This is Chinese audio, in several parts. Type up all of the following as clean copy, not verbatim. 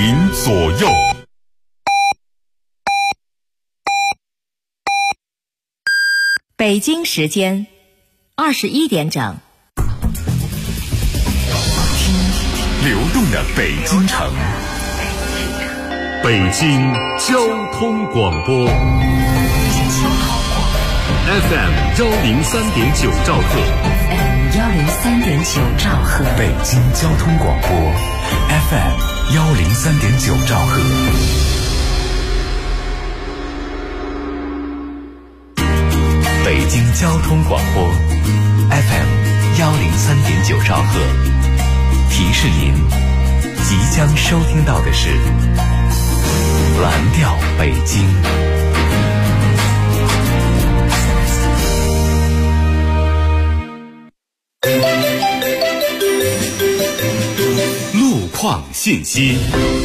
您左右。 北京时间21点整。 流动的北京城，北京交通广播 FM 103.9兆赫， 103.9兆赫， 北京交通广播 FM 103.9兆赫。北京交通广播 FM 103.9兆赫，提示您即将收听到的是蓝调北京。路况信息，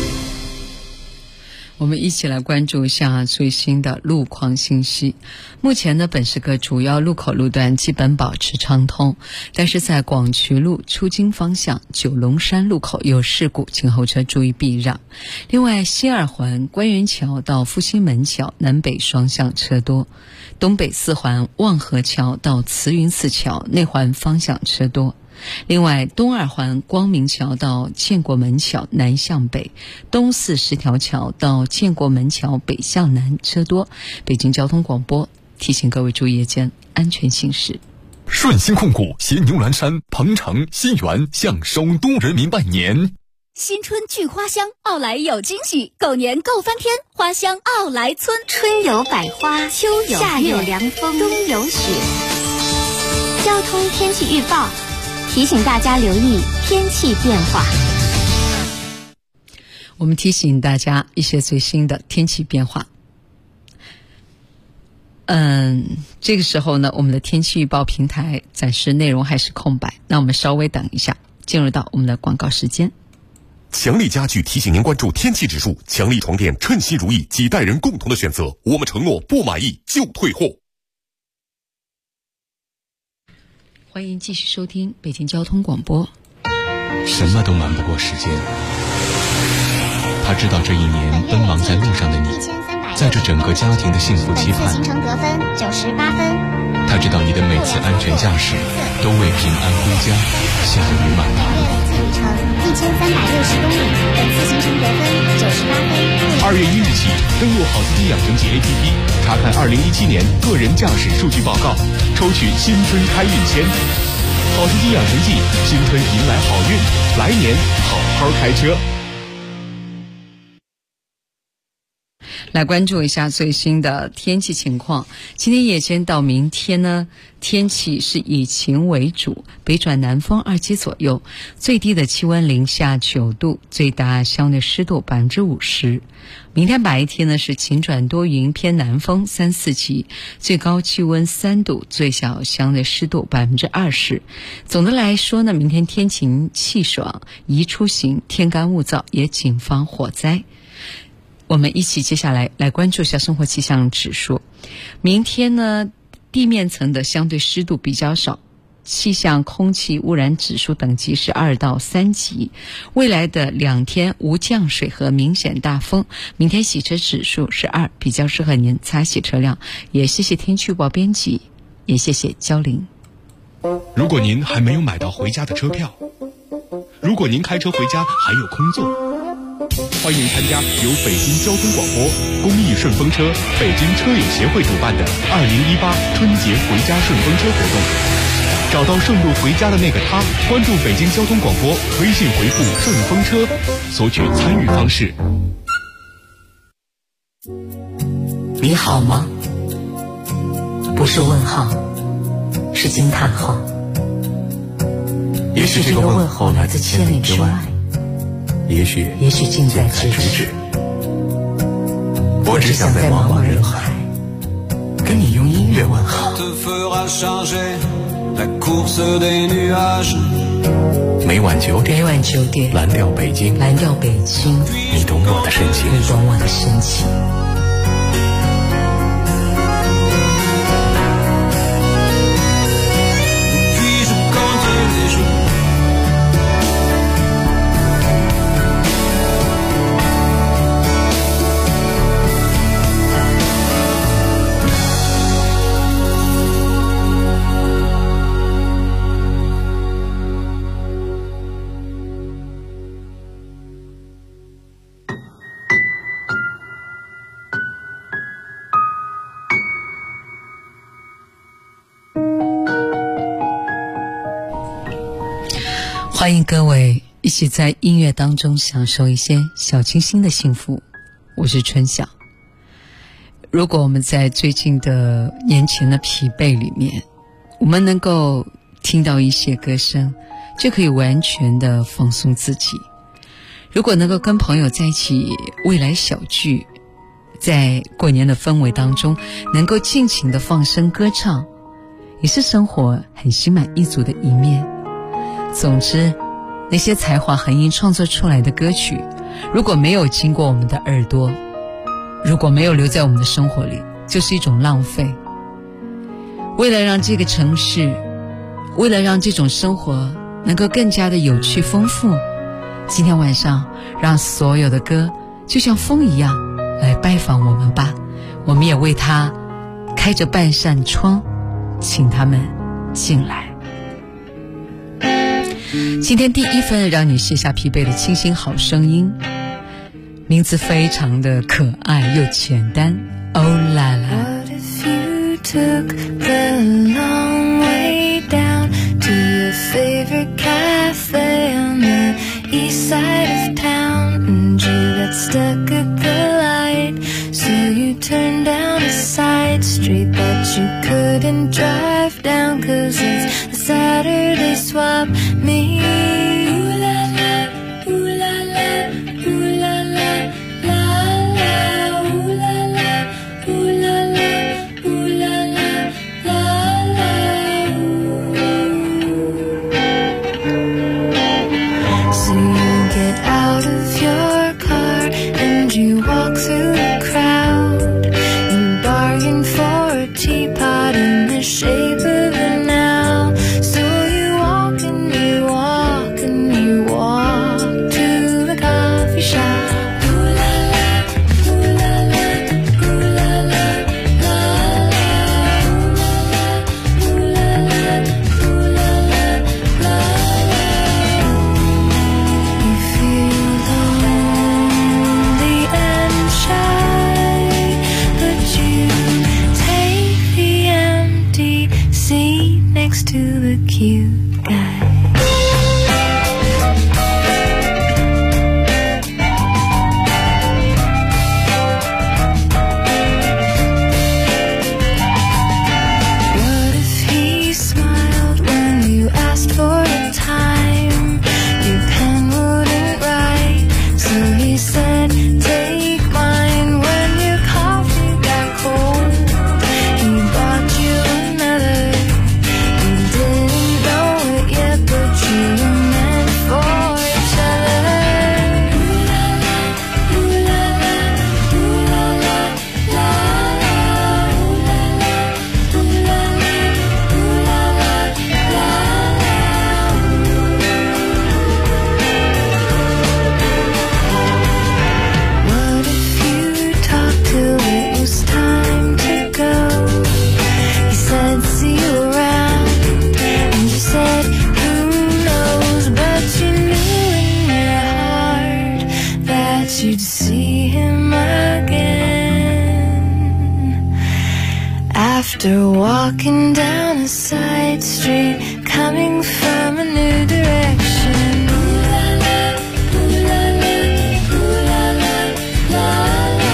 我们一起来关注一下最新的路况信息。目前呢，本市各主要路口路段基本保持畅通，但是在广渠路出京方向九龙山路口有事故，请后车注意避让。另外，西二环关元桥到复兴门桥南北双向车多，东北四环望河桥到慈云寺桥内环方向车多。另外，东二环光明桥到建国门桥南向北，东四十条桥到建国门桥北向南车多。北京交通广播提醒各位注意夜间安全行驶。 顺鑫控股携牛栏山、鹏城、新源向首都人民拜年。 新春聚花香，奥莱有惊喜，狗年够翻天，花香奥莱村。 春有百花，秋有夏有凉风，冬有雪。交通天气预报提醒大家留意天气变化。 我们提醒大家一些最新的天气变化。这个时候呢，我们的天气预报平台暂时内容还是空白，那我们稍微等一下，进入到我们的广告时间。 强力家具提醒您关注天气指数，强力床垫称心如意，几代人共同的选择，我们承诺不满意就退货。 欢迎继续收听北京交通广播。 什么都瞒不过时间，他知道这一年奔忙在路上的你，在这整个家庭的幸福期盼。 行程得分98分。 他知道你的每次安全驾驶都为平安归家下雨满堂。 里程1360公里，本次行程得分98分。 2月1日起，登录好司机养成记 APP， 查看2017年个人驾驶数据报告，抽取新春开运签。好司机养成记，新春迎来好运，来年好好开车。 来关注一下最新的天气情况。今天夜间到明天呢，天气是以晴为主，北转南风2级左右，最低的气温零下9度，最大相对湿度50%。明天白天呢是晴转多云，偏南风3、4级，最高气温3度，最小相对湿度20%。总的来说呢，明天天晴气爽，宜出行，天干物燥，也谨防火灾。我们一起接下来关注一下生活气象指数。明天呢，地面层的相对湿度比较少，气象空气污染指数等级是2到3级。未来的2天无降水和明显大风，明天洗车指数是2，比较适合您擦洗车辆。也谢谢天气预报编辑，也谢谢焦玲。 如果您还没有买到回家的车票，如果您开车回家还有空座，欢迎参加由北京交通广播、公益顺风车、北京车友协会主办的2018春节回家顺风车活动。找到顺路回家的那个他，关注北京交通广播，微信回复顺风车，索取参与方式。 你好吗？不是问号，是惊叹号。 也许这个问候来自千里之外，也许近在咫尺。我只想在茫茫人海跟你用音乐问好。每晚9点，蓝调北京，你懂我的深情。 欢迎各位一起在音乐当中享受一些小清新的幸福。我是春晓。如果我们在最近的年前的疲惫里面，我们能够听到一些歌声，就可以完全的放松自己。如果能够跟朋友在一起未来小聚，在过年的氛围当中能够尽情的放声歌唱，也是生活很心满意足的一面。总之，那些才华横溢创作出来的歌曲，如果没有经过我们的耳朵，如果没有留在我们的生活里，就是一种浪费。为了让这个城市，为了让这种生活能够更加的有趣丰富，今天晚上让所有的歌就像风一样来拜访我们吧。我们也为他开着半扇窗，请他们进来。今天第一份让你卸下疲惫的清新好声音，名字非常的可爱又简单，欧啦啦。 What if you took the long way down to your favorite cafe on the east side of town, and you got stuck at the light, so you turned down a side street that you couldn't drive down, 'cause it's the Saturday swap meet. You'd see him again after walking down a side street, coming from a new direction. Ooh la la, ooh la la, ooh la la, la la.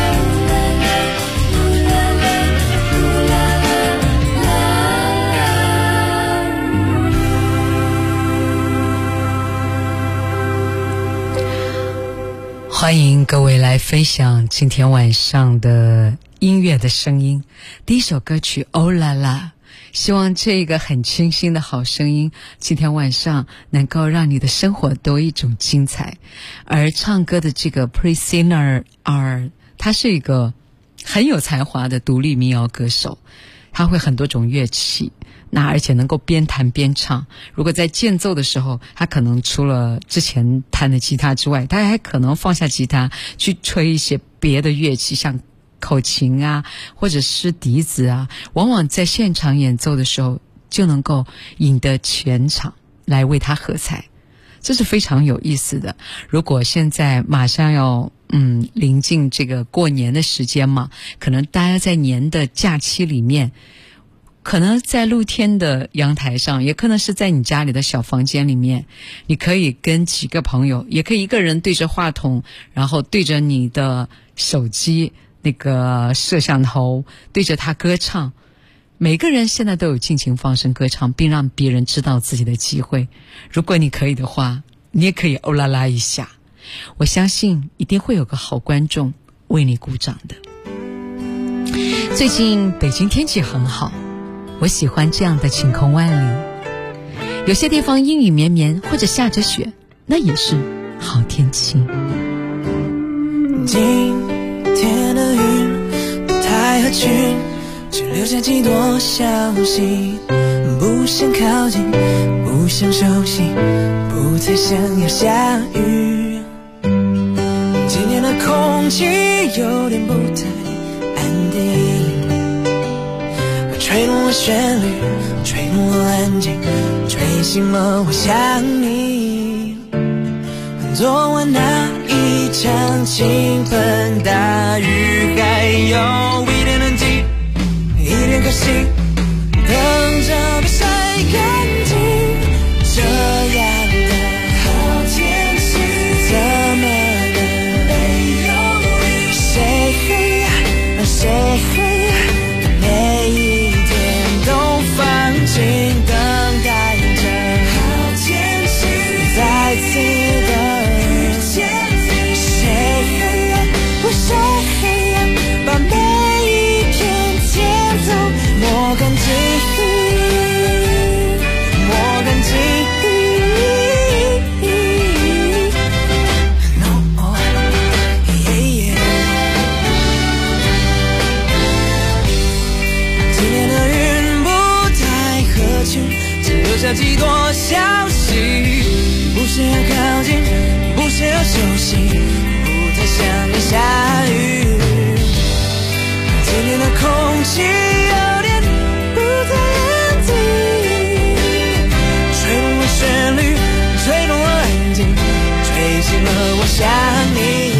Ooh la la, ooh la la, la la. 欢迎各位来分享今天晚上的音乐的声音。第一首歌曲欧啦啦，希望这个很清新的好声音今天晚上能够让你的生活多一种精彩。而唱歌的这个 Priscilla R， 她是一个很有才华的独立民谣歌手，她会很多种乐器，那而且能够边弹边唱。如果在间奏的时候，他可能除了之前弹的吉他之外，他还可能放下吉他去吹一些别的乐器，像口琴啊，或者是笛子啊。往往在现场演奏的时候，就能够引得全场来为他喝彩，这是非常有意思的。如果现在马上要临近这个过年的时间嘛，可能大家在年的假期里面可能在露天的阳台上，也可能是在你家里的小房间里面，你可以跟几个朋友，也可以一个人对着话筒，然后对着你的手机那个摄像头，对着它歌唱。每个人现在都有尽情放声歌唱并让别人知道自己的机会，如果你可以的话，你也可以欧啦啦一下，我相信一定会有个好观众为你鼓掌的。最近北京天气很好，我喜欢这样的晴空万里，有些地方阴雨绵绵或者下着雪，那也是好天气。 今天的云不太合群，只留下几朵消息，不想靠近，不想熟悉，不太想要下雨。今天的空气有点不太安定，吹动了旋律，吹动了安静，吹醒了我想你。昨晚那一场倾盆大雨，还有一点冷静，一点可惜，等着被晒干净。这样的好天气，怎么能没有你？谁让谁每一天都放晴，等待着好天气再次的遇见你。谁把每一天节奏磨干净，磨干净。No, yeah, yeah. 今天的云不太合群，只留下几朵消息，不想要靠近，不想要熟悉，不太想要下雨。今天的空气有点不太安静，吹动了旋律，吹动了安静，吹醒了我想你。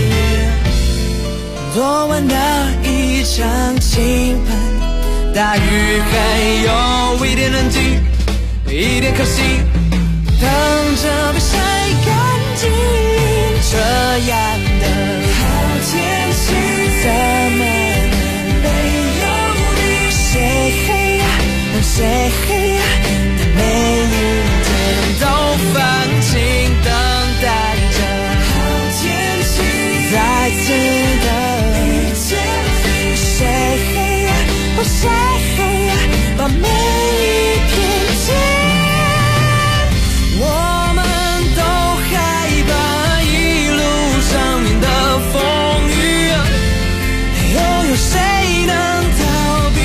昨晚的一场倾盆大雨，还有一点冷静，一点可惜，等着被晒干净。这样的好天气，怎么能没有你？谁让谁每一天都放晴，等待着好天气再次的遇见你。谁把每一片天，我们都害怕一路上面的风雨，又有谁能逃避？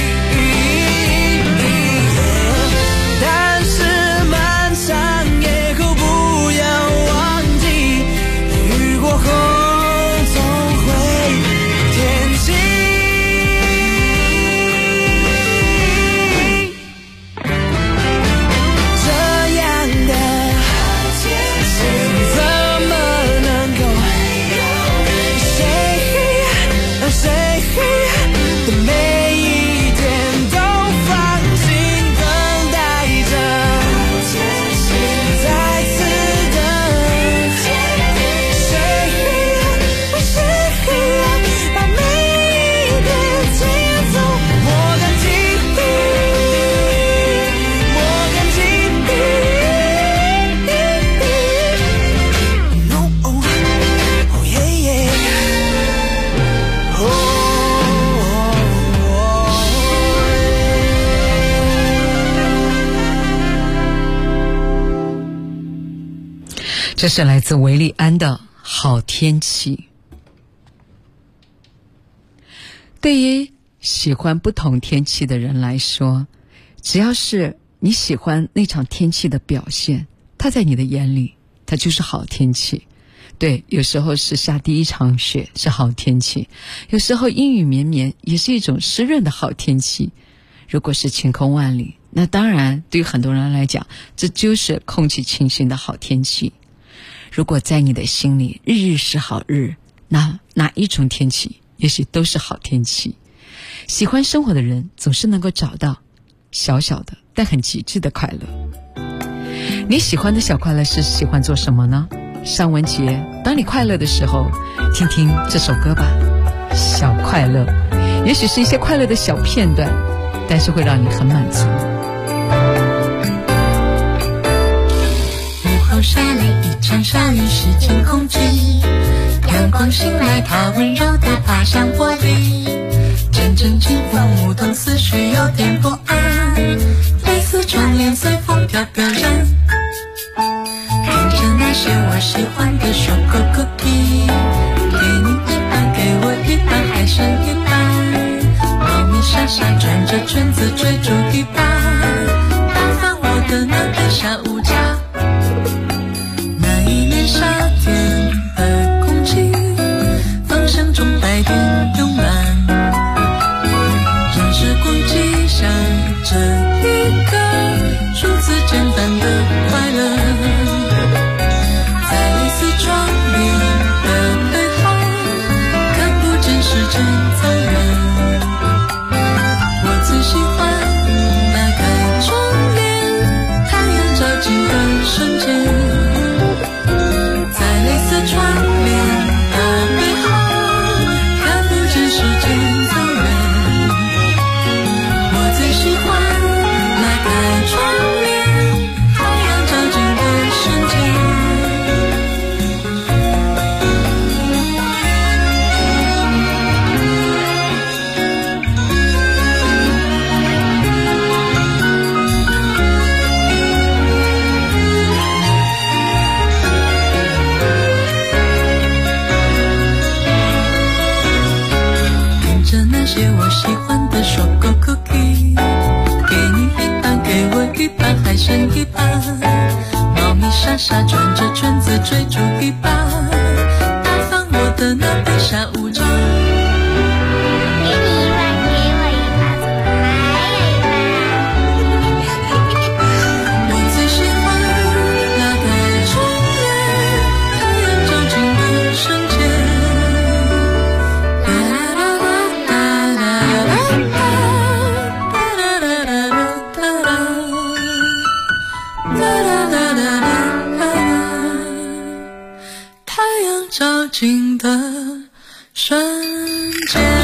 但是漫长夜后不要忘记，雨过后总会天晴。 这是来自维利安的好天气。对于喜欢不同天气的人来说，只要是你喜欢那场天气的表现，它在你的眼里它就是好天气。对，有时候是下第一场雪是好天气，有时候阴雨绵绵也是一种湿润的好天气。如果是晴空万里，那当然对于很多人来讲，这就是空气清新的好天气。如果在你的心里日日是好日，那哪一种天气也许都是好天气。喜欢生活的人总是能够找到小小的但很极致的快乐。你喜欢的小快乐是喜欢做什么呢？尚雯婕，当你快乐的时候，听听这首歌吧，小快乐。也许是一些快乐的小片段，但是会让你很满足。 午后下了一场鲨鱼，时间控制，阳光醒来，它温柔地爬上玻璃，阵阵清风舞动思绪，有点不安，类似窗帘随风飘飘然，看着那些我喜欢的choco cookie，给你一半，给我一半，还剩一半，猫咪傻傻转着圈子追逐一半，打翻我的那杯下午茶。那一年夏天的空气，芳香中带点慵懒，让时光记下这一个如此简单的快乐，在类似窗帘的背后，看不见时间残忍。我最喜欢打开窗帘，太阳照进的瞬间，在类似窗帘的背后，看不见时间残忍。我最喜欢拉开窗帘，太阳照进的瞬间。跟着那些我喜欢的choco cookie，给你一半，给我一半，还剩一半，猫咪傻傻转着圈子追逐一半，打翻我的那杯下午茶。 给你一半，给我一半， 我最喜欢拉开窗帘，太阳照进的瞬间。啦啦啦啦啦啦啦啦啦啦啦啦啦啦啦，太阳照进的瞬间。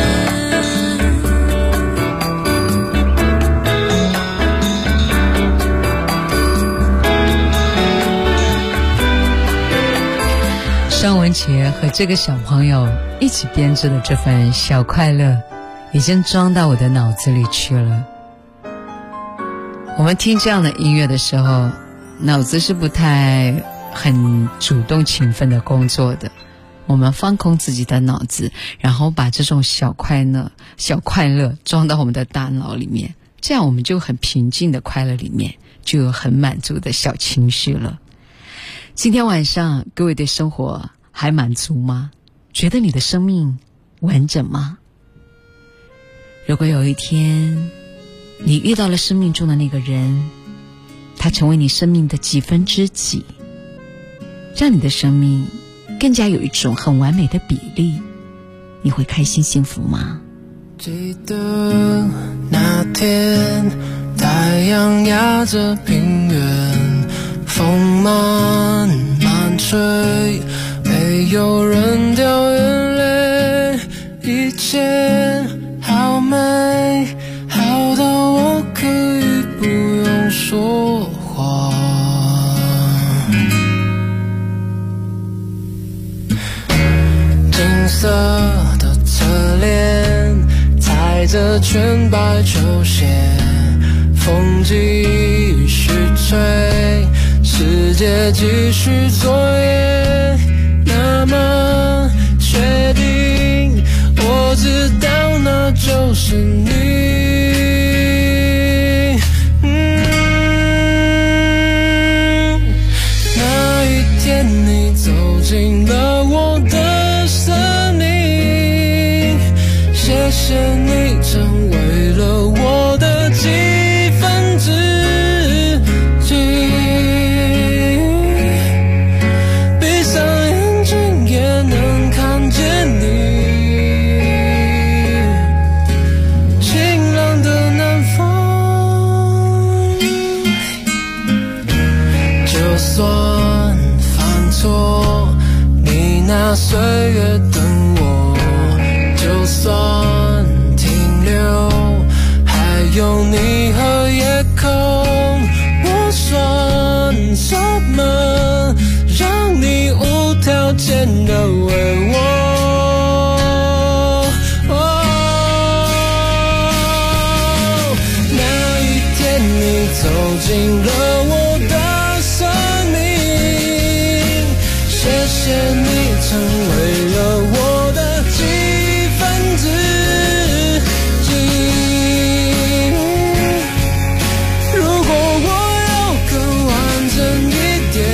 尚雯婕和这个小朋友一起编织的这份小快乐，已经装到我的脑子里去了。我们听这样的音乐的时候，脑子是不太很主动勤奋的工作的，我们放空自己的脑子，然后把这种小快乐装到我们的大脑里面，这样我们就很平静的快乐里面就有很满足的小情绪了。今天晚上各位对生活还满足吗？觉得你的生命完整吗？如果有一天你遇到了生命中的那个人，他成为你生命的几分之几，让你的生命更加有一种很完美的比例，你会开心幸福吗？ 记得那天太阳压着平原，风慢慢吹，没有人掉眼泪，一切好美，好到我可以不用说话。金色的侧脸，踩着全白球鞋，风继续吹，世界继续作业，那么确定，我知道那就是你。那一天你走进了我的生命，谢谢你成为了我的几分之几。闭上眼睛也能看见你，晴朗的南方。 那岁月等我，就算停留，还有你和夜空，我算什么？让你无条件的为我。那一天你走进了我的生命，谢谢你成为了我的几分之一。如果我要更完整一点，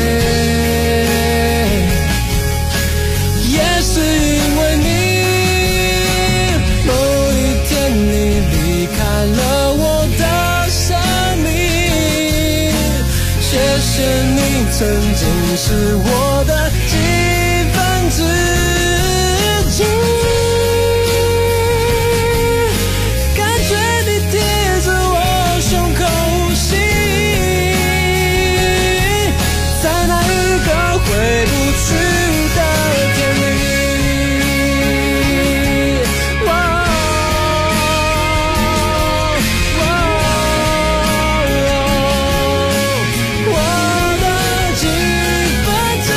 也是因为你，某一天你离开了我的生命，谢谢你曾经是我的几分之一。感觉你贴着我胸口呼吸，在那一个回不去的天里。我的几分之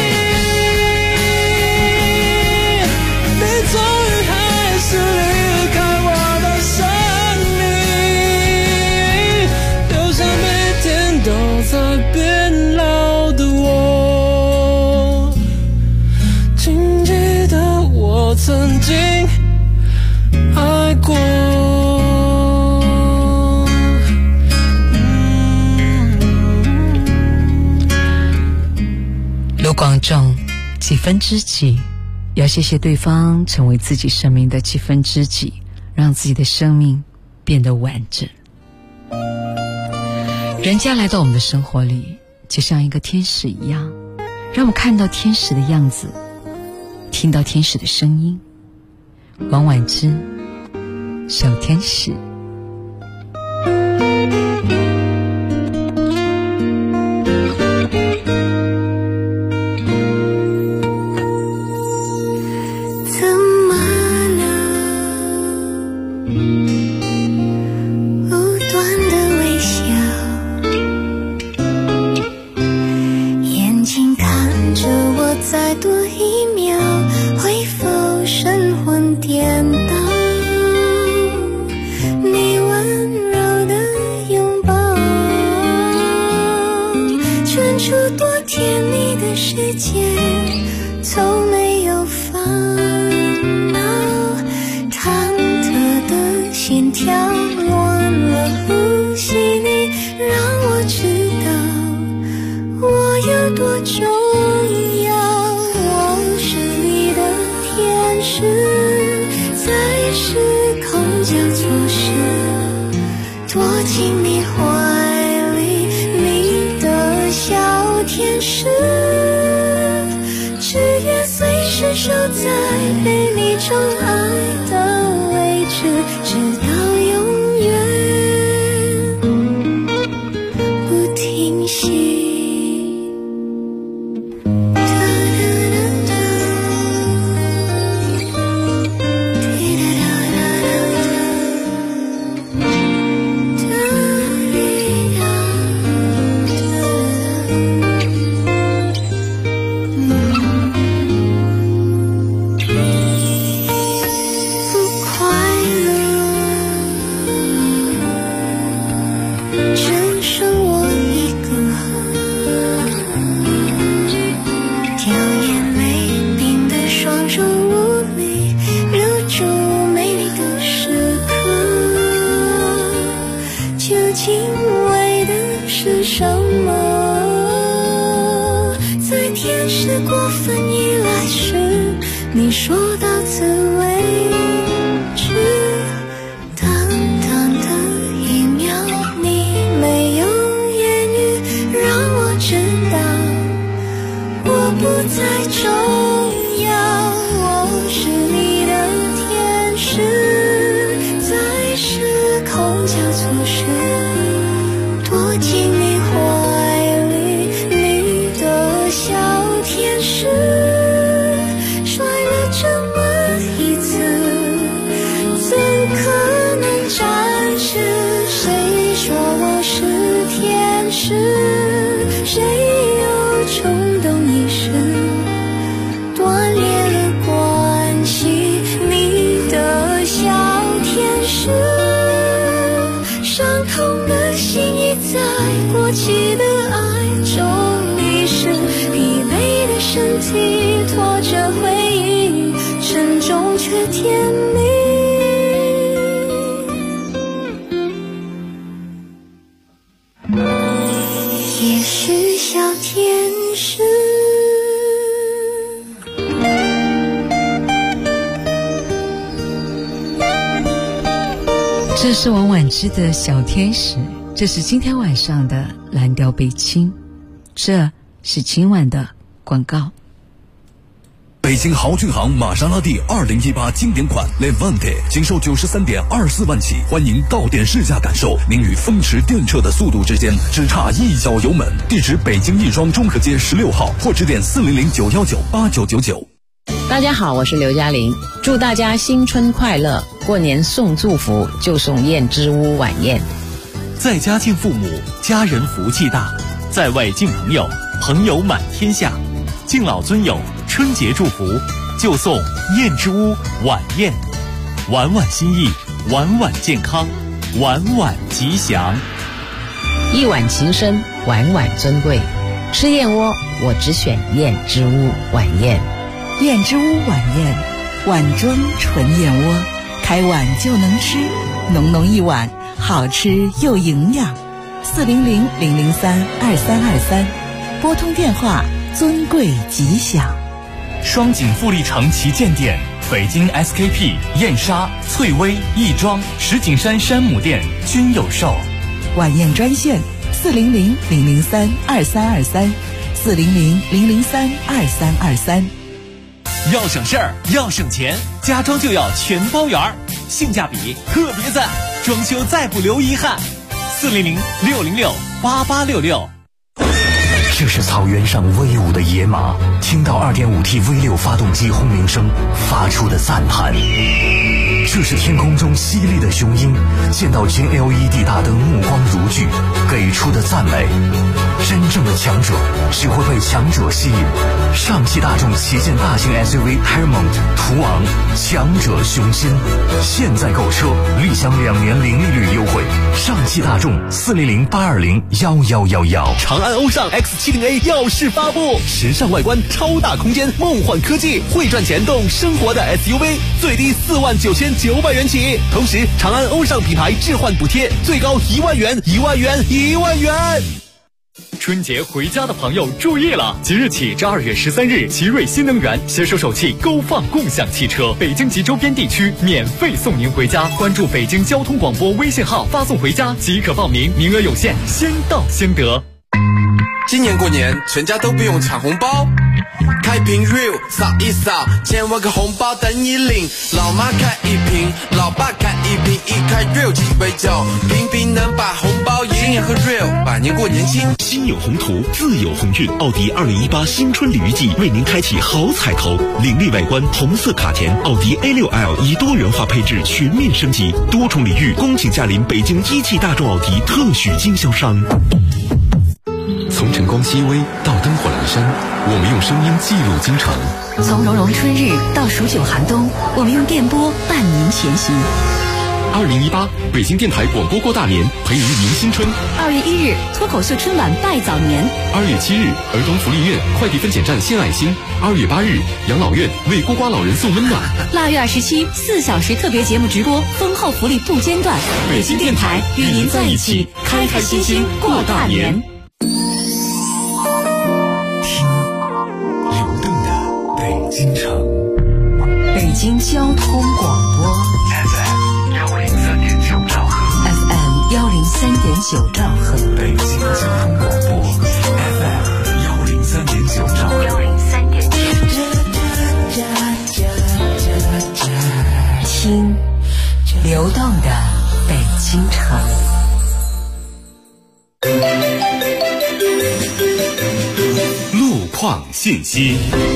一，你终于还是离开我的生命，留下每天都在变老的我。请记得我曾经爱过。 卢广仲，几分知己，要谢谢对方成为自己生命的几分知己，让自己的生命变得完整。人家来到我们的生活里，就像一个天使一样，让我们看到天使的样子，听到天使的声音。王婉之，小天使。 怎么了？无端的微笑，眼睛看着我再多一秒，会否神魂颠倒？你温柔的拥抱，圈出多甜蜜的世界，从没有烦恼。忐忑的心跳乱了呼吸，你让我知道我有多重要。我是你的天使，在时空交错时躲进你怀里，你的小天使，只愿随时守在被你宠爱的位置，直到永远不停息。你说到此为止，淡淡的一秒，你没有言语，让我知道我不再重要。我是你的天使，在时空交错时躲进你怀里，你的小天使， 却甜蜜。也是小天使。 这是王菀之的小天使，这是今天晚上的蓝调北京，这是今晚的广告。 北京豪骏行玛莎拉蒂2018经典款 Levante 仅售93.24万起，欢迎到店试驾感受，您与风驰电掣的速度之间只差一脚油门。地址北京亦庄中和街16号，或致电400-919-8999。 大家好，我是刘嘉玲，祝大家新春快乐！过年送祝福就送燕之屋晚宴。 在家敬父母，家人福气大；在外敬朋友，朋友满天下。敬老尊友，春节祝福就送燕之屋晚宴，晚晚心意，晚晚健康，晚晚吉祥。 一碗情深，晚晚尊贵。吃燕窝，我只选燕之屋晚宴。 燕之屋晚宴，碗装纯燕窝，开碗就能吃，浓浓一碗，好吃又营养。400-003-2323，拨通电话，尊贵吉祥。 双井富力城旗舰店、北京 SKP、燕莎、翠微、亦庄、石景山山姆店均有售。 晚宴专线400-003-2323，400-003-2323。 要省事儿，要省钱，家装就要全包圆儿，性价比特别赞，装修再不留遗憾。400-606-8866。 这是草原上威武的野马，听到 2.5T V6 发动机轰鸣声发出的赞叹。这是天空中犀利的雄鹰，见到金 LED 大灯目光如炬，给出的赞美。真正的强者只会被强者吸引。上汽大众旗舰大型 SUV Paramount 途昂，强者雄心，现在购车立享2年零利率优惠。上汽大众400-820-1111。 长安欧尚 X70A 耀世发布，时尚外观，超大空间，梦幻科技，会赚钱动生活的 SUV， 最低49900元起。同时，长安欧尚品牌置换补贴最高1万元，1万元，1万元。春节回家的朋友注意了，即日起至2月13日，奇瑞新能源携手首汽勾放共享汽车，北京及周边地区免费送您回家。关注北京交通广播微信号，发送回家即可报名，名额有限，先到先得。 今年过年全家都不用抢红包，开瓶 real 扫一扫，千万个红包等你领。老妈开一瓶，老爸开一瓶，一开 real 鸡尾酒，瓶瓶能把红包赢。今年喝 real， 百年过年轻。 心有宏图，自有鸿运。奥迪2018新春鲤鱼季为您开启好彩头，凌厉外观，红色卡钿，奥迪 A6L 以多元化配置全面升级，多重礼遇，恭请驾临北京一汽大众奥迪特许经销商。 从晨光熹微到灯火阑珊，我们用声音记录京城； 从融融春日到数九寒冬，我们用电波伴您前行。 2018北京电台广播过大年，陪您迎新春。 2月1日，脱口秀春晚拜早年。 2月7日，儿童福利院快递分拣站献爱心。2月8日，养老院为孤寡老人送温暖。 腊月27 4小时特别节目直播，丰厚福利不间断。北京电台与您在一起，开开心心过大年。 京城， 北京交通广播 FM 103.9兆赫 ，FM 103.9兆赫， 北京交通广播 FM 103.9兆赫 ，103.9。听流动的北京城。 路况信息。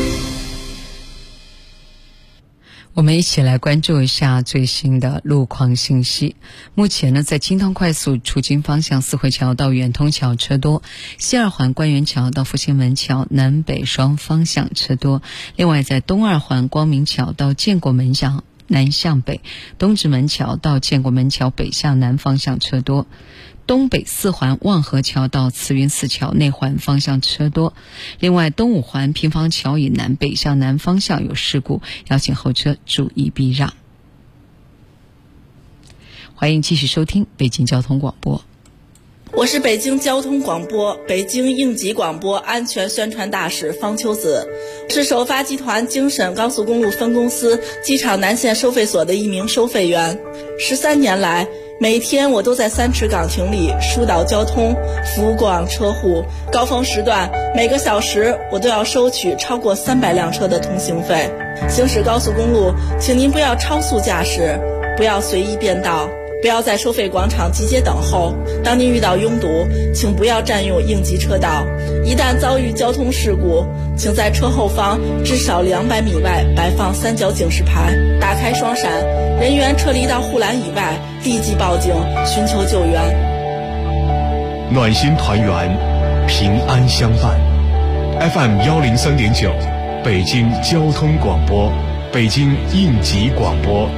我们一起来关注一下最新的路况信息。目前呢，在京通快速出京方向四惠桥到远通桥车多，西二环官园桥到复兴门桥南北双方向车多。另外，在东二环光明桥到建国门桥南向北，东直门桥到建国门桥北向南方向车多。 东北4环望河桥到慈云寺桥内环方向车多。另外，东5环平房桥以南北向南方向有事故，邀请后车注意避让。欢迎继续收听北京交通广播。 我是北京交通广播北京应急广播安全宣传大使方秋子，是首发集团京沈高速公路分公司机场南线收费所的一名收费员。13年来，每天我都在3池岗亭里疏导交通，服务过往车户。高峰时段，每个小时我都要收取超过300辆车的通行费。行驶高速公路，请您不要超速驾驶，不要随意变道，不要在收费广场集结等候。当您遇到拥堵，请不要占用应急车道。一旦遭遇交通事故，请在车后方至少200米外摆放3角警示牌，打开双闪，人员撤离到护栏以外，立即报警寻求救援。 暖心团圆，平安相伴。FM 103.9，北京交通广播，北京应急广播。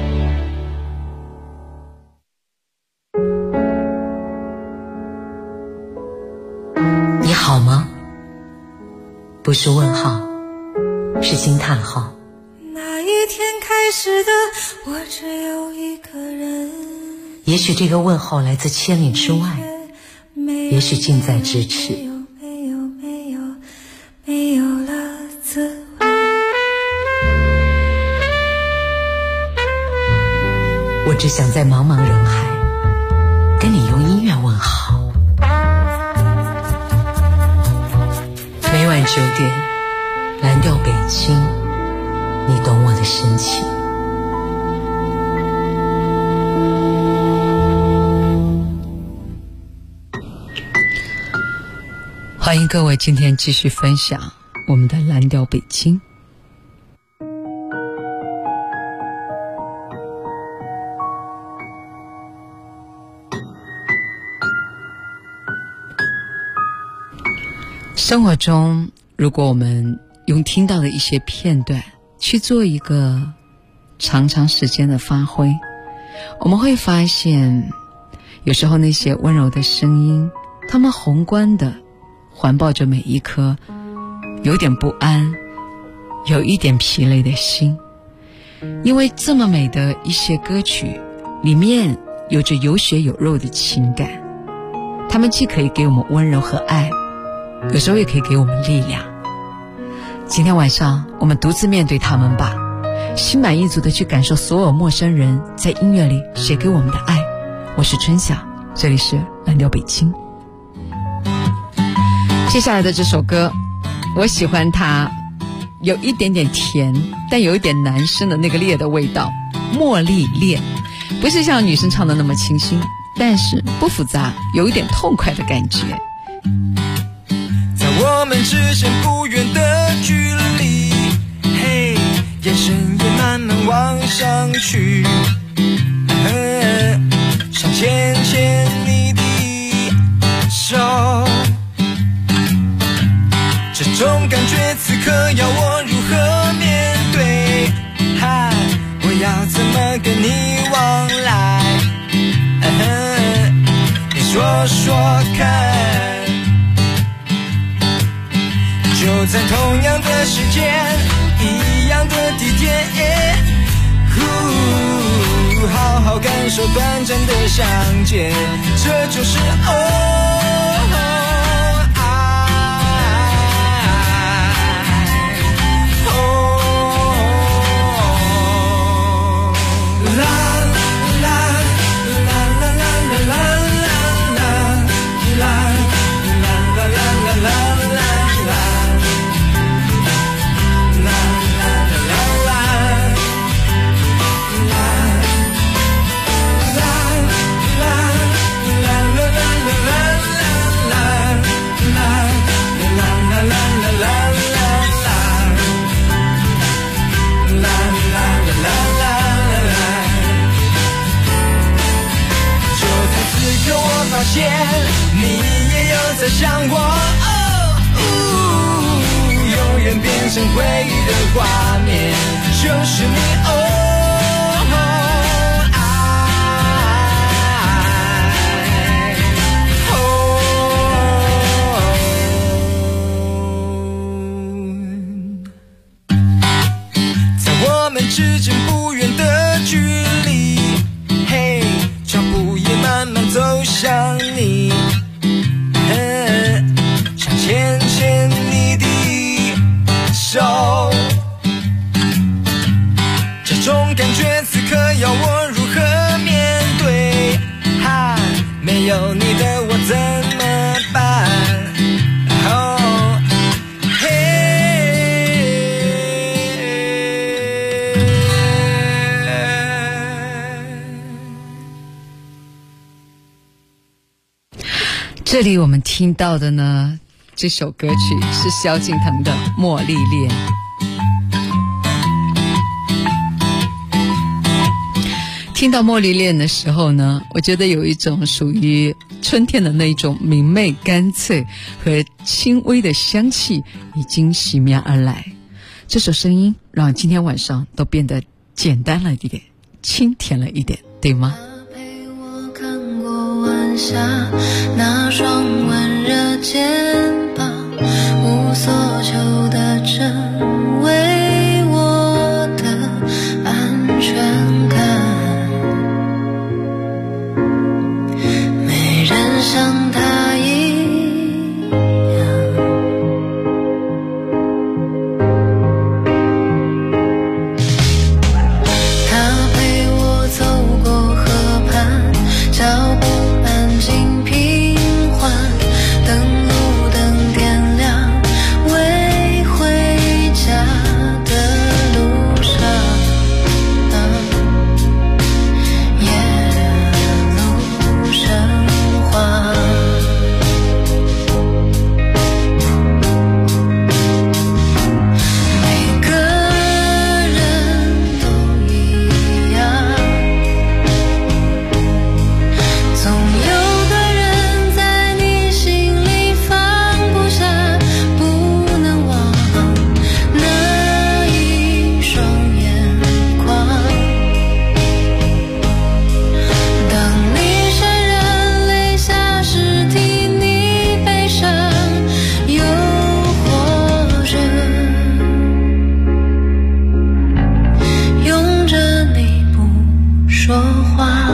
你好吗？不是问号，是惊叹号。 那一天开始的，我只有一个人。 也许这个问候来自千里之外，也许近在咫尺。 没有了滋味。 我只想在茫茫人海，跟你用音乐问好。每晚9点，蓝调北京，你懂我的深情。 欢迎各位今天继续分享我们的蓝调北京。生活中，如果我们用听到的一些片段去做一个长时间的发挥，我们会发现有时候那些温柔的声音，它们宏观的环抱着每一颗有点不安有一点疲累的心。因为这么美的一些歌曲里面有着有血有肉的情感，它们既可以给我们温柔和爱，有时候也可以给我们力量。今天晚上我们独自面对他们吧，心满意足地去感受所有陌生人在音乐里写给我们的爱。我是春晓，这里是蓝调北京。接下来的这首歌，我喜欢它有一点点甜，但有一点男生的那个烈的味道。茉莉恋，不是像女生唱的那么清新，但是不复杂，有一点痛快的感觉。 在我们之间不远的距离，嘿，眼神也慢慢往上去，想牵牵你的手，这种感觉此刻要我如何面对？嗨，我要怎么跟你往来？你说说看。就在同样的时间，一样的地点，好好感受短暂的相见，这就是你也有在想我，永远变成回忆的画面，就是你之间不远的距离，嘿，脚步也慢慢走向你，想牵牵你的手，这种感觉此刻要我如何面对？哈，没有你的我怎么办？哦，嘿， 这里我们听到的呢，这首歌曲是萧敬腾的《茉莉恋》。听到《茉莉恋》的时候呢，我觉得有一种属于春天的那种明媚干脆和轻微的香气已经袭面而来。这首声音让今天晚上都变得简单了一点，清甜了一点，对吗？ 陪我看过晚霞，那双温热肩膀，无所求的成为我的安全感。没人像他一样，他陪我走过河畔，脚步安静平缓，灯路灯点亮，为回家的路上，夜路生花。每个人都一样，总有个人在你心里放不下，不能忘那一双眼眶。当你潸然泪下时，替你悲伤，又或者拥着你不说话。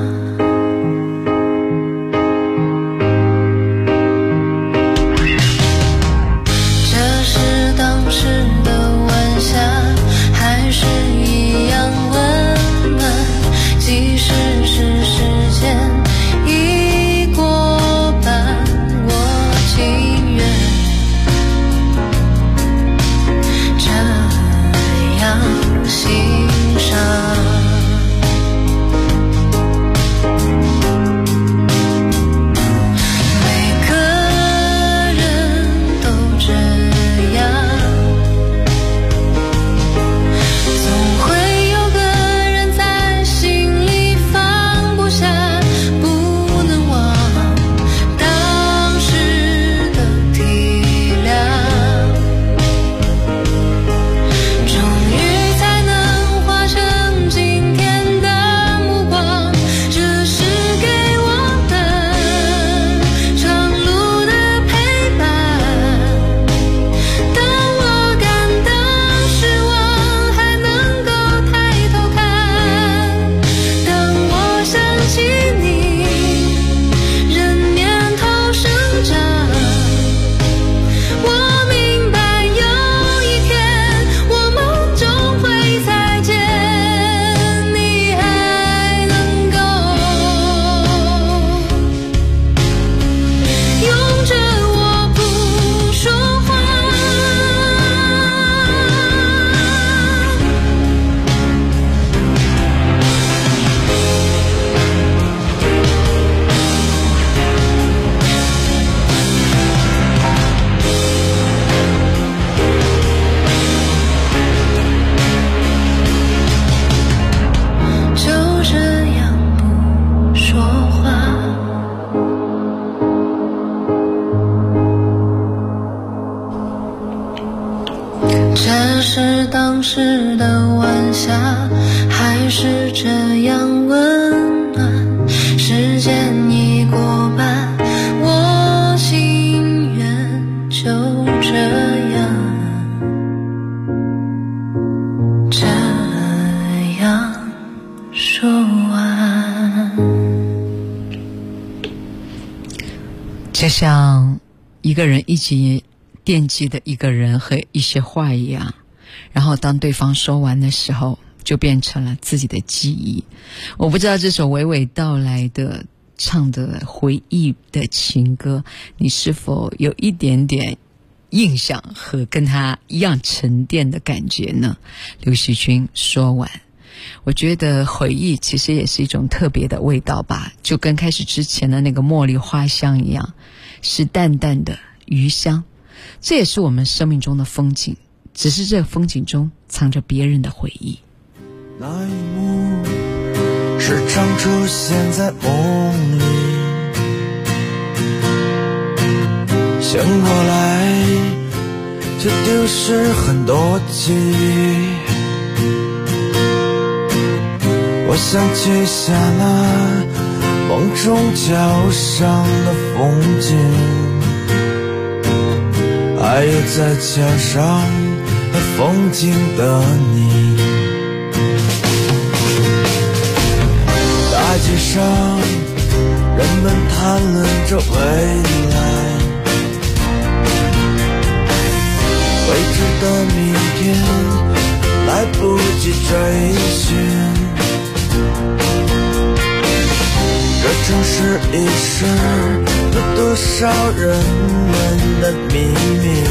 这是当时的晚霞，还是一样温暖，即使是时间已过半，我情愿这样欣赏。每个人都这样，总会有个人在心里放不下，不能忘当时的体谅，终于才能化成今天的目光。这是给我的长路的陪伴，当我感到失望，还能够抬头看，当我想起你，任念头生长。我明白有一天，我梦中会再见，你还能够拥着我不说话。就这样不说话。这是当时的晚霞，还是这样温暖，时间已过半，我情愿就这样就像一个人一直惦记的一个人和一些话一样，然后当对方说完的时候就变成了自己的记忆。我不知道这首娓娓道来的唱的回忆的情歌，你是否有一点点印象和跟他一样沉淀的感觉呢？刘惜君说完，我觉得回忆其实也是一种特别的味道吧，就跟开始之前的那个茉莉花香一样，是淡淡的余香。这也是我们生命中的风景，只是这风景中藏着别人的回忆。 那一幕时常出现在梦里，醒过来却丢失很多记忆。我想记下那梦中桥上的风景，还有在桥上的风景的你。大街上人们谈论着未来，未知的明天来不及追寻。这城市遗失了多少人们的秘密，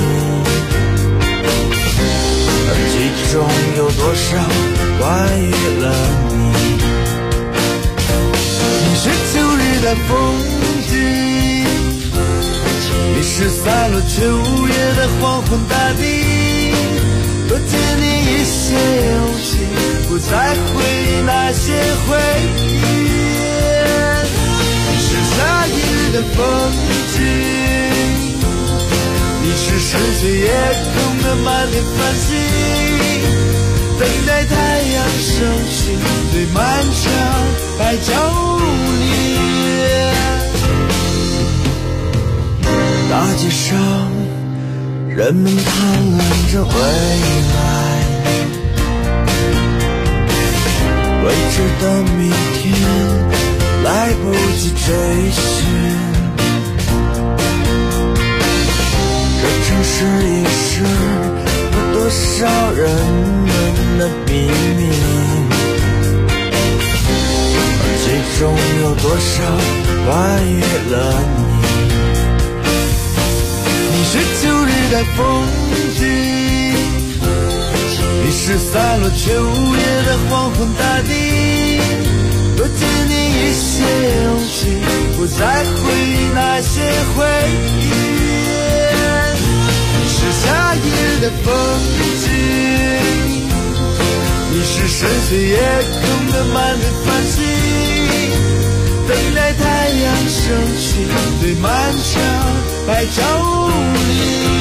而其中有多少关于了你。你是秋日的风景，你是散落秋叶的黄昏大地，多借你一些勇气，不再回忆那些回忆。你是夏日的风景，你是深邃夜空的满天繁星，等待太阳升起最漫长白昼里。大街上人们谈论着未来，未知的明天来不及追寻。这城市遗失了多少人们的秘密，而其中有多少关于了你。你是秋日的风景，你是散落秋叶的黄昏大地，多借你一些勇气，不再回忆那些回忆。你是夏夜的风景，你是深邃夜空的满天繁星，等待太阳升起最漫长白昼里。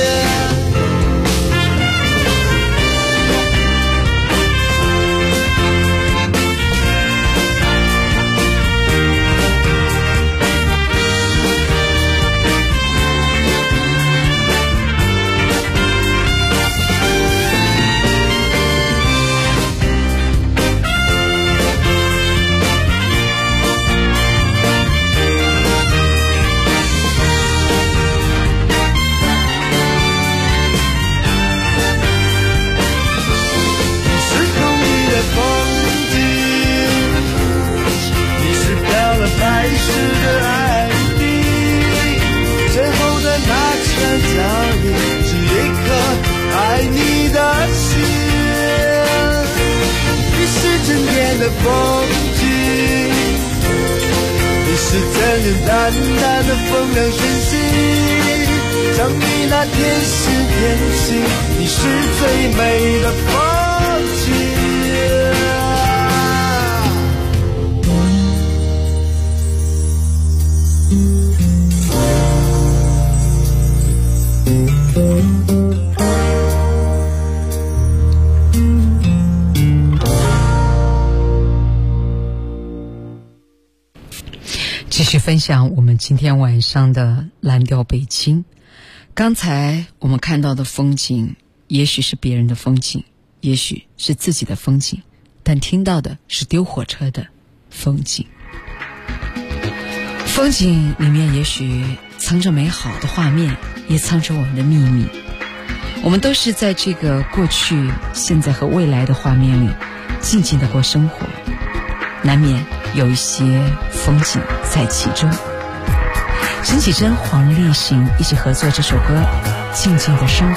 风景，你是真正淡淡的风凉讯息，将你那天使天性，你是最美的风景。 继续分享我们今天晚上的蓝调北京。刚才我们看到的风景，也许是别人的风景，也许是自己的风景，但听到的是丢火车的风景。风景里面也许藏藏着美好的画面，也藏着我们的秘密。我们都是在这个过去、现在和未来的画面里静静地过生活，难免有一些风景在其中。陈绮贞、黄立行一起合作这首歌《静静的生活》。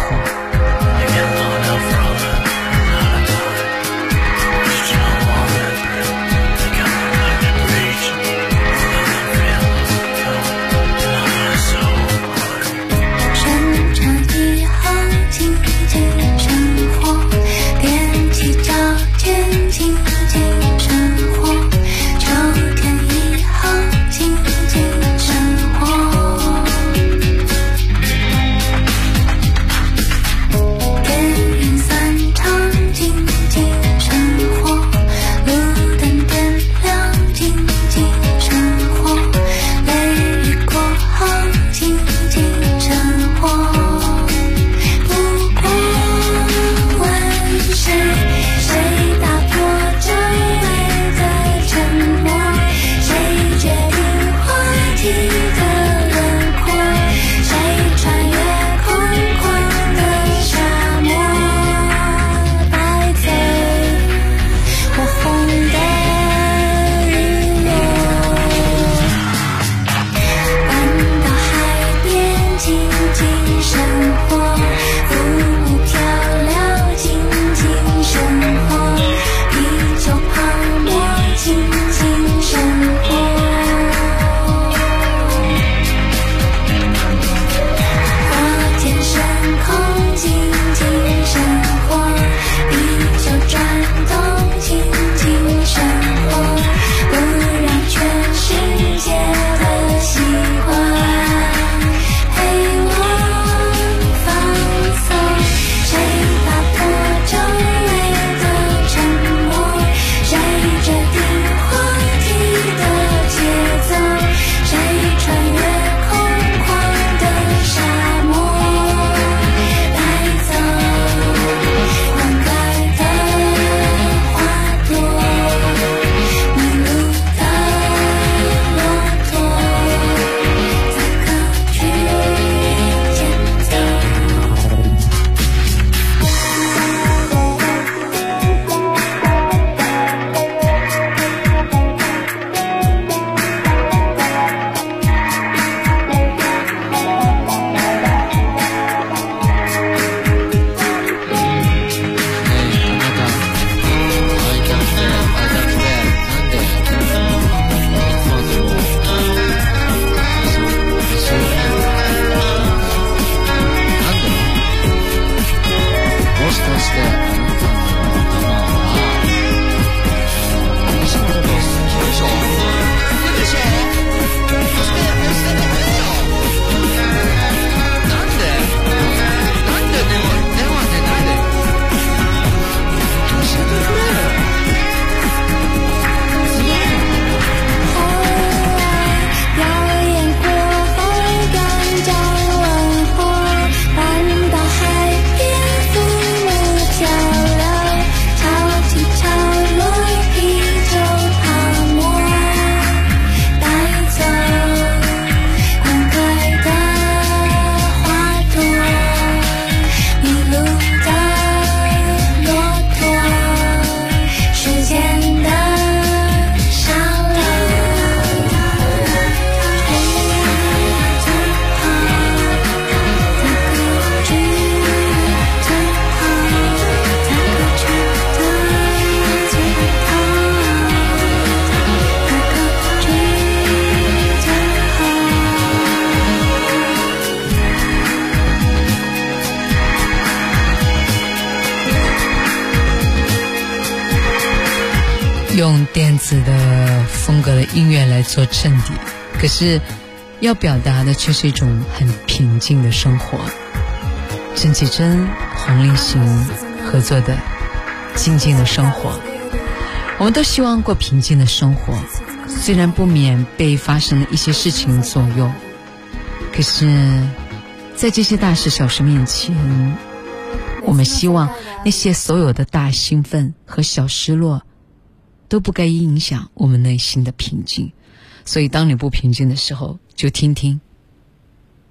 用电子的风格的音乐来做衬底，可是要表达的却是一种很平静的生活。陈绮贞、黄立行合作的《静静的生活》，我们都希望过平静的生活，虽然不免被发生的一些事情左右，可是在这些大事小事面前，我们希望那些所有的大兴奋和小失落都不该影响我们内心的平静。所以当你不平静的时候，就听听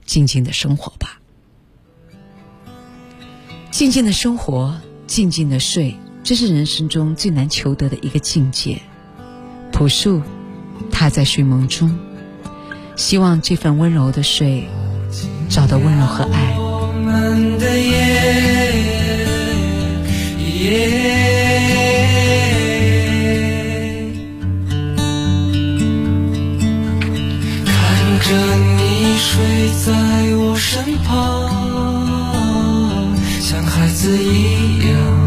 静静的生活吧。静静的生活，静静的睡，这是人生中最难求得的一个境界。朴树，他在睡梦中，希望这份温柔的睡找到温柔和爱。 我们的看着你睡在我身旁，像孩子一样，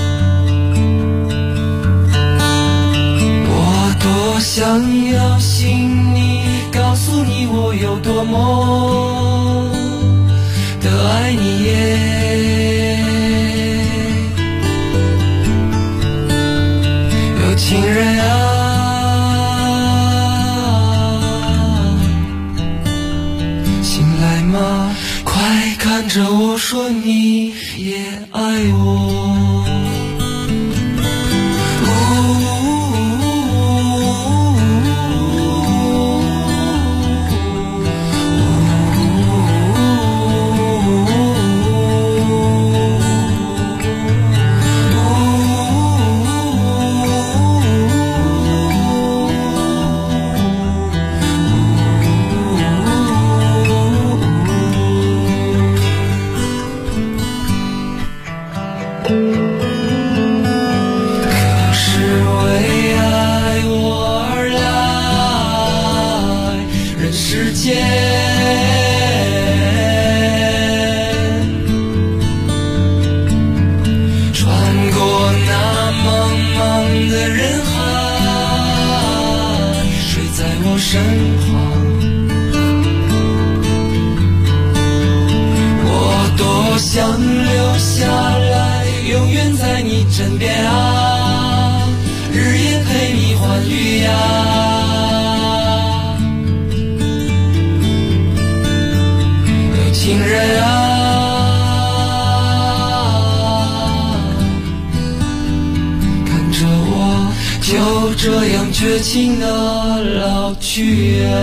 我多想要信你，告诉你我有多么的爱你耶。有情人啊，醒来吗？快看着我说你也爱我。想留下来，永远在你枕边啊，日夜陪你欢愉呀。有情人啊，看着我就这样绝情的老去呀。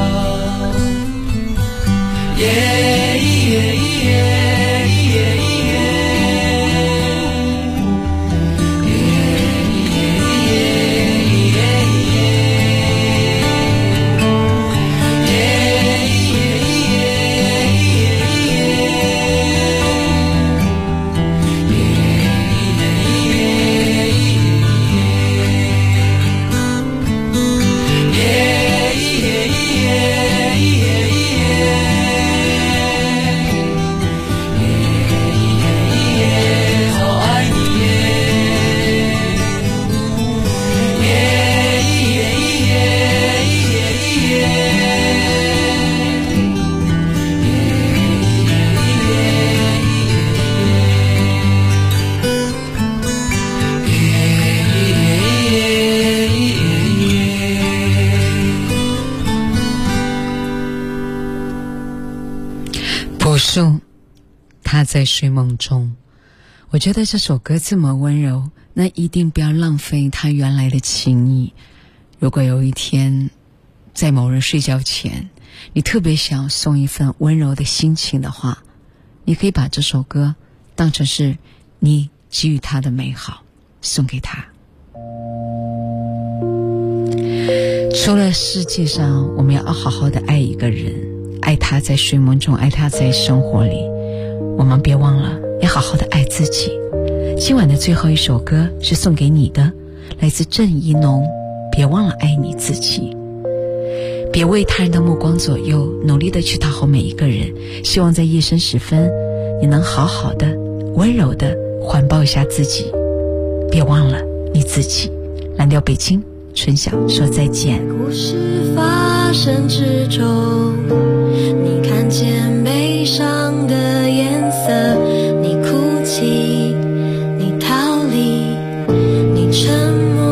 朴树，他在睡梦中。我觉得这首歌这么温柔，那一定不要浪费他原来的情谊。如果有一天在某人睡觉前，你特别想送一份温柔的心情的话，你可以把这首歌当成是你给予他的美好，送给他。除了世界上我们要好好的爱一个人，爱他在睡梦中，爱他在生活里，我们别忘了要好好的爱自己。今晚的最后一首歌是送给你的，来自郑怡农，别忘了爱你自己。别为他人的目光左右，努力的去讨好每一个人。希望在夜深时分，你能好好的温柔的环抱一下自己，别忘了你自己。蓝调北京，春晓说再见。 故事发生之中，你看见悲伤的颜色，你哭泣，你逃离，你沉默。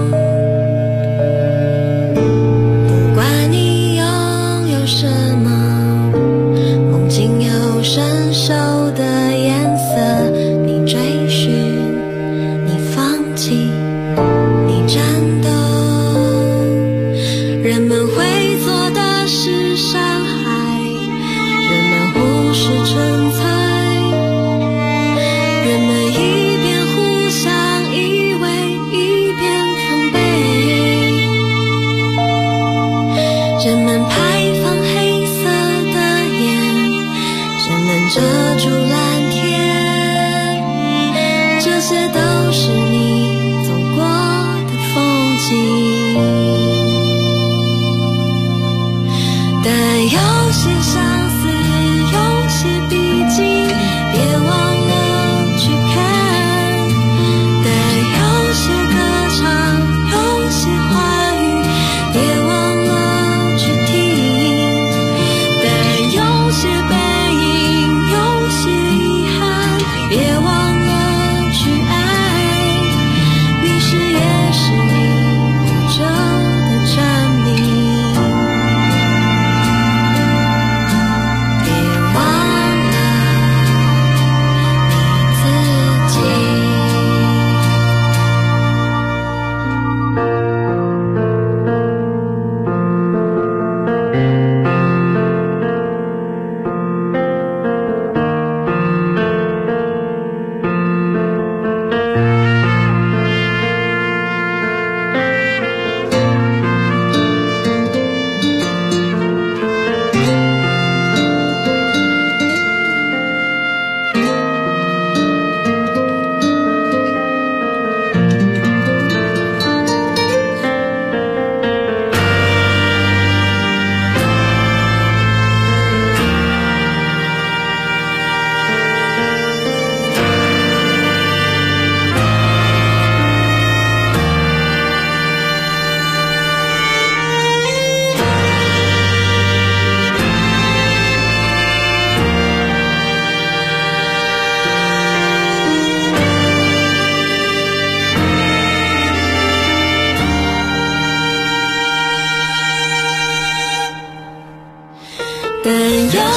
不管你拥有什么，梦境有伸手的颜色，你追寻，你放弃，你战斗。人们会做的是伤害，人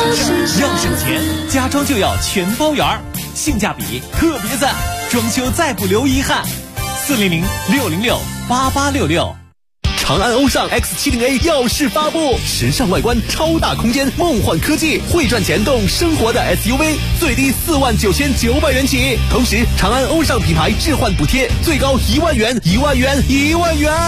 要省钱，家装就要全包圆，性价比特别赞，装修再不留遗憾。400-606-8866。长安欧尚 X70A 耀世发布，时尚外观，超大空间，梦幻科技，会赚钱动生活的 SUV， 最低49900元起。同时，长安欧尚品牌置换补贴最高1万元，1万元，1万元。